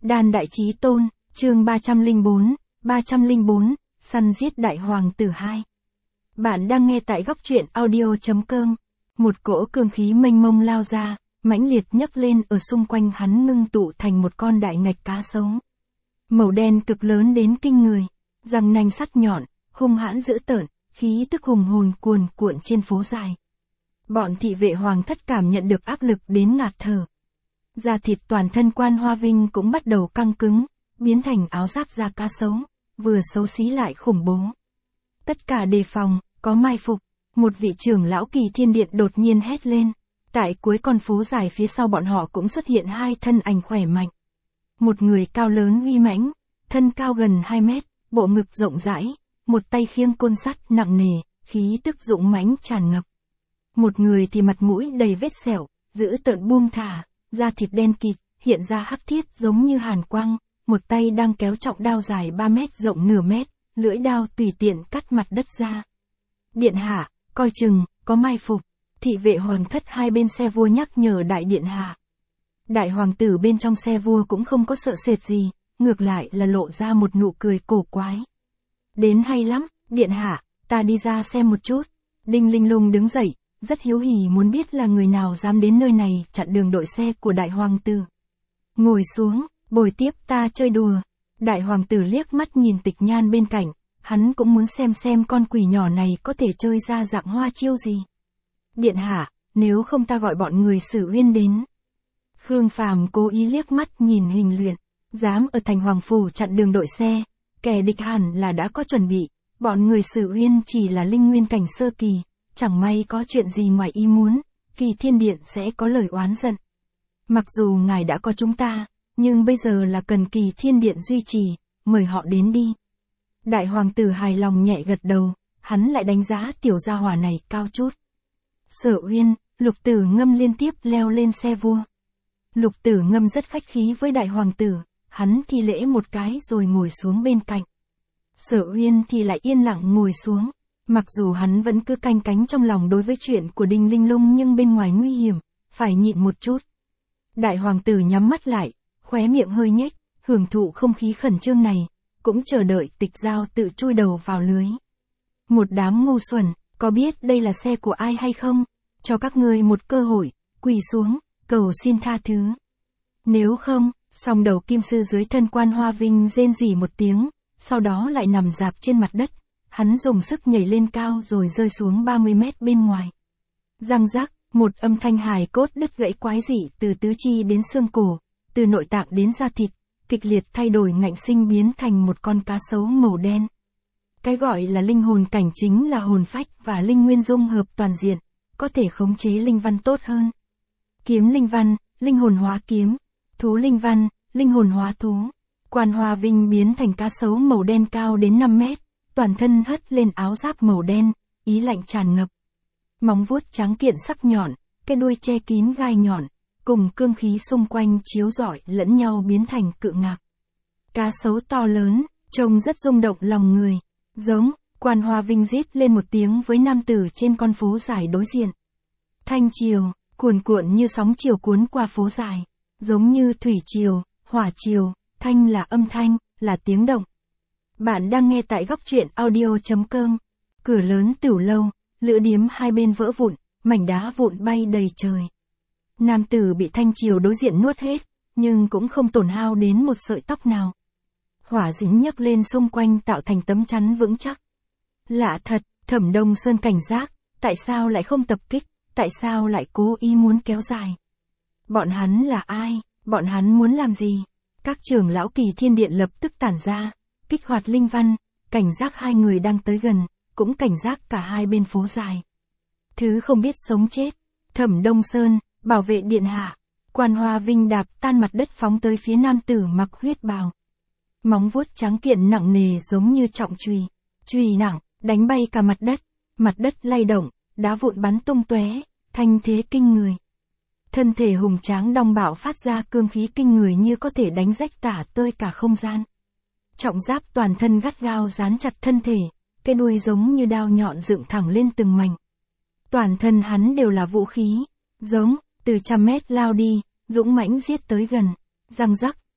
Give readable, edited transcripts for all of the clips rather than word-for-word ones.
Đan Đại Chí Tôn, chương 304, săn giết đại hoàng tử 2. Bạn đang nghe tại góc truyện audio.com. Một cỗ cương khí mênh mông lao ra, mãnh liệt nhấc lên ở xung quanh hắn ngưng tụ thành một con đại ngạch cá sấu. Màu đen cực lớn đến kinh người, răng nanh sắt nhọn, hung hãn dữ tợn, khí tức hùng hồn cuồn cuộn trên phố dài. Bọn thị vệ hoàng thất cảm nhận được áp lực đến ngạt thở. Da thịt toàn thân Quan Hoa Vinh cũng bắt đầu căng cứng, biến thành áo giáp da cá sấu, vừa xấu xí lại khủng bố. Tất cả đề phòng, có mai phục, một vị trưởng lão Kỳ Thiên Điện đột nhiên hét lên. Tại cuối con phố dài phía sau bọn họ cũng xuất hiện hai thân ảnh khỏe mạnh. Một người cao lớn uy mãnh, thân cao gần 2 mét, bộ ngực rộng rãi, một tay khiêng côn sắt nặng nề, khí tức dũng mãnh tràn ngập. Một người thì mặt mũi đầy vết sẹo, dữ tợn buông thả, da thịt đen kịt, hiện ra hắc thiết giống như hàn quang, một tay đang kéo trọng đao dài 3 mét rộng nửa mét, lưỡi đao tùy tiện cắt mặt đất ra. Điện hạ, coi chừng, có mai phục. Thị vệ hoàng thất hai bên xe vua nhắc nhở đại điện hạ. Đại hoàng tử bên trong xe vua cũng không có sợ sệt gì, ngược lại là lộ ra một nụ cười cổ quái. Đến hay lắm, điện hạ, ta đi ra xem một chút. Đinh Linh Lung đứng dậy, rất hiếu hỉ muốn biết là người nào dám đến nơi này chặn đường đội xe của đại hoàng tử. Ngồi xuống, bồi tiếp ta chơi đùa. Đại hoàng tử liếc mắt nhìn Tịch Nhan bên cạnh, hắn cũng muốn xem con quỷ nhỏ này có thể chơi ra dạng hoa chiêu gì. Điện hạ, nếu không ta gọi bọn người Sử Uyên đến. Khương Phàm cố ý liếc mắt nhìn Hình Luyện, dám ở thành hoàng phủ chặn đường đội xe, kẻ địch hẳn là đã có chuẩn bị, bọn người Sử Uyên chỉ là linh nguyên cảnh sơ kỳ, chẳng may có chuyện gì ngoài ý muốn, Kỳ Thiên Điện sẽ có lời oán giận. Mặc dù ngài đã có chúng ta, nhưng bây giờ là cần Kỳ Thiên Điện duy trì, mời họ đến đi. Đại hoàng tử hài lòng nhẹ gật đầu, hắn lại đánh giá tiểu gia hỏa này cao chút. Sở Uyên, Lục Tử Ngâm liên tiếp leo lên xe vua. Lục Tử Ngâm rất khách khí với đại hoàng tử, hắn thi lễ một cái rồi ngồi xuống bên cạnh. Sở Uyên thì lại yên lặng ngồi xuống, mặc dù hắn vẫn cứ canh cánh trong lòng đối với chuyện của Đinh Linh Lung nhưng bên ngoài nguy hiểm, phải nhịn một chút. Đại hoàng tử nhắm mắt lại, khóe miệng hơi nhếch, hưởng thụ không khí khẩn trương này, cũng chờ đợi Tịch Giao tự chui đầu vào lưới. Một đám ngu xuẩn, có biết đây là xe của ai hay không? Cho các ngươi một cơ hội, quỳ xuống, cầu xin tha thứ. Nếu không, song đầu kim sư dưới thân Quan Hoa Vinh rên rỉ một tiếng, sau đó lại nằm rạp trên mặt đất. Hắn dùng sức nhảy lên cao rồi rơi xuống 30 mét bên ngoài. Răng rắc, một âm thanh hài cốt đứt gãy quái dị từ tứ chi đến xương cổ, từ nội tạng đến da thịt, kịch liệt thay đổi ngạnh sinh biến thành một con cá sấu màu đen. Cái gọi là linh hồn cảnh chính là hồn phách và linh nguyên dung hợp toàn diện, có thể khống chế linh văn tốt hơn. Kiếm linh văn, linh hồn hóa kiếm, thú linh văn, linh hồn hóa thú. Quan Hoa Vinh biến thành cá sấu màu đen cao đến 5 mét, toàn thân hất lên áo giáp màu đen, ý lạnh tràn ngập. Móng vuốt trắng kiện sắc nhọn, cái đuôi che kín gai nhọn, cùng cương khí xung quanh chiếu rọi lẫn nhau biến thành cự ngạc. Cá sấu to lớn, trông rất rung động lòng người. Giống, Quan Hoa Vinh rít lên một tiếng với nam tử trên con phố dài đối diện. Thanh triều, cuồn cuộn như sóng chiều cuốn qua phố dài, giống như thủy triều, hỏa triều, thanh là âm thanh, là tiếng động. Bạn đang nghe tại góc truyện audio.com. Cửa lớn Tửu Lâu, lữ điếm hai bên vỡ vụn, mảnh đá vụn bay đầy trời. Nam tử bị thanh triều đối diện nuốt hết, nhưng cũng không tổn hao đến một sợi tóc nào. Hỏa dính nhấc lên xung quanh tạo thành tấm chắn vững chắc. Lạ thật, Thẩm Đông Sơn cảnh giác, tại sao lại không tập kích, tại sao lại cố ý muốn kéo dài? Bọn hắn là ai, bọn hắn muốn làm gì? Các trưởng lão Kỳ Thiên Điện lập tức tản ra, kích hoạt linh văn, cảnh giác hai người đang tới gần, cũng cảnh giác cả hai bên phố dài. Thứ không biết sống chết, Thẩm Đông Sơn, bảo vệ điện hạ. Quan Hoa Vinh đạp tan mặt đất phóng tới phía nam tử mặc huyết bào. Móng vuốt trắng kiện nặng nề giống như trọng chùy nặng, đánh bay cả mặt đất lay động, đá vụn bắn tung tóe, thanh thế kinh người. Thân thể hùng tráng đong bạo phát ra cương khí kinh người như có thể đánh rách tả tơi cả không gian. Trọng giáp toàn thân gắt gao dán chặt thân thể, cái đuôi giống như đao nhọn dựng thẳng lên từng mảnh. Toàn thân hắn đều là vũ khí, giống, từ trăm mét lao đi, dũng mãnh giết tới gần. Răng rắc,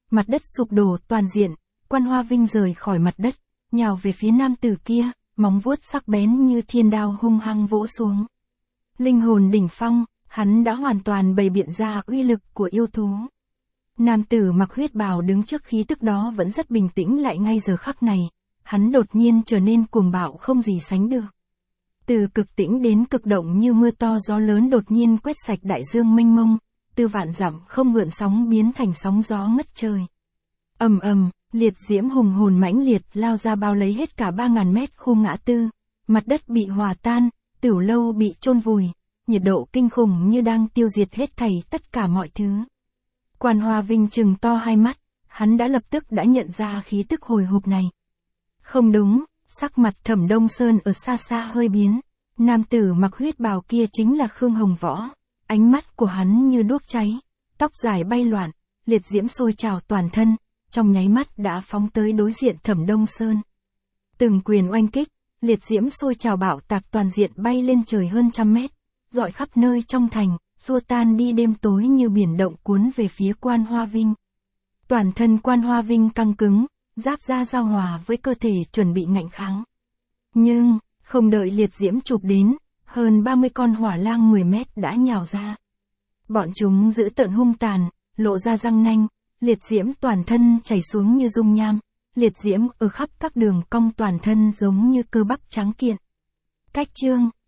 mặt đất sụp đổ toàn diện, Quan Hoa Vinh rời khỏi mặt đất, nhào về phía nam tử kia, móng vuốt sắc bén như thiên đao hung hăng vỗ xuống. Linh hồn đỉnh phong, hắn đã hoàn toàn bày biện ra uy lực của yêu thú. Nam tử mặc huyết bào đứng trước khí tức đó vẫn rất bình tĩnh lại ngay giờ khắc này, hắn đột nhiên trở nên cuồng bạo không gì sánh được. Từ cực tĩnh đến cực động như mưa to gió lớn đột nhiên quét sạch đại dương mênh mông, từ vạn dặm không gợn sóng biến thành sóng gió ngất trời. Ầm ầm, liệt diễm hùng hồn mãnh liệt lao ra bao lấy hết cả 3000 mét khu ngã tư, mặt đất bị hòa tan, tửu lâu bị chôn vùi, nhiệt độ kinh khủng như đang tiêu diệt hết thảy tất cả mọi thứ. Quan Hoa Vinh trừng to hai mắt, hắn đã lập tức đã nhận ra khí tức hồi hộp này. Không đúng, sắc mặt Thẩm Đông Sơn ở xa xa hơi biến, nam tử mặc huyết bào kia chính là Khương Hồng Võ, ánh mắt của hắn như đuốc cháy, tóc dài bay loạn, liệt diễm sôi trào toàn thân, trong nháy mắt đã phóng tới đối diện Thẩm Đông Sơn. Từng quyền oanh kích, liệt diễm sôi trào bạo tạc toàn diện bay lên trời hơn 100 mét, rọi khắp nơi trong thành, xua tan đi đêm tối như biển động cuốn về phía Quan Hoa Vinh. Toàn thân Quan Hoa Vinh căng cứng, giáp da giao hòa với cơ thể chuẩn bị ngạnh kháng. Nhưng, không đợi liệt diễm chụp đến, hơn 30 con hỏa lang 10 mét đã nhào ra. Bọn chúng dữ tợn hung tàn, lộ ra răng nanh, liệt diễm toàn thân chảy xuống như dung nham, liệt diễm ở khắp các đường cong toàn thân giống như cơ bắp trắng kiện. Cách chương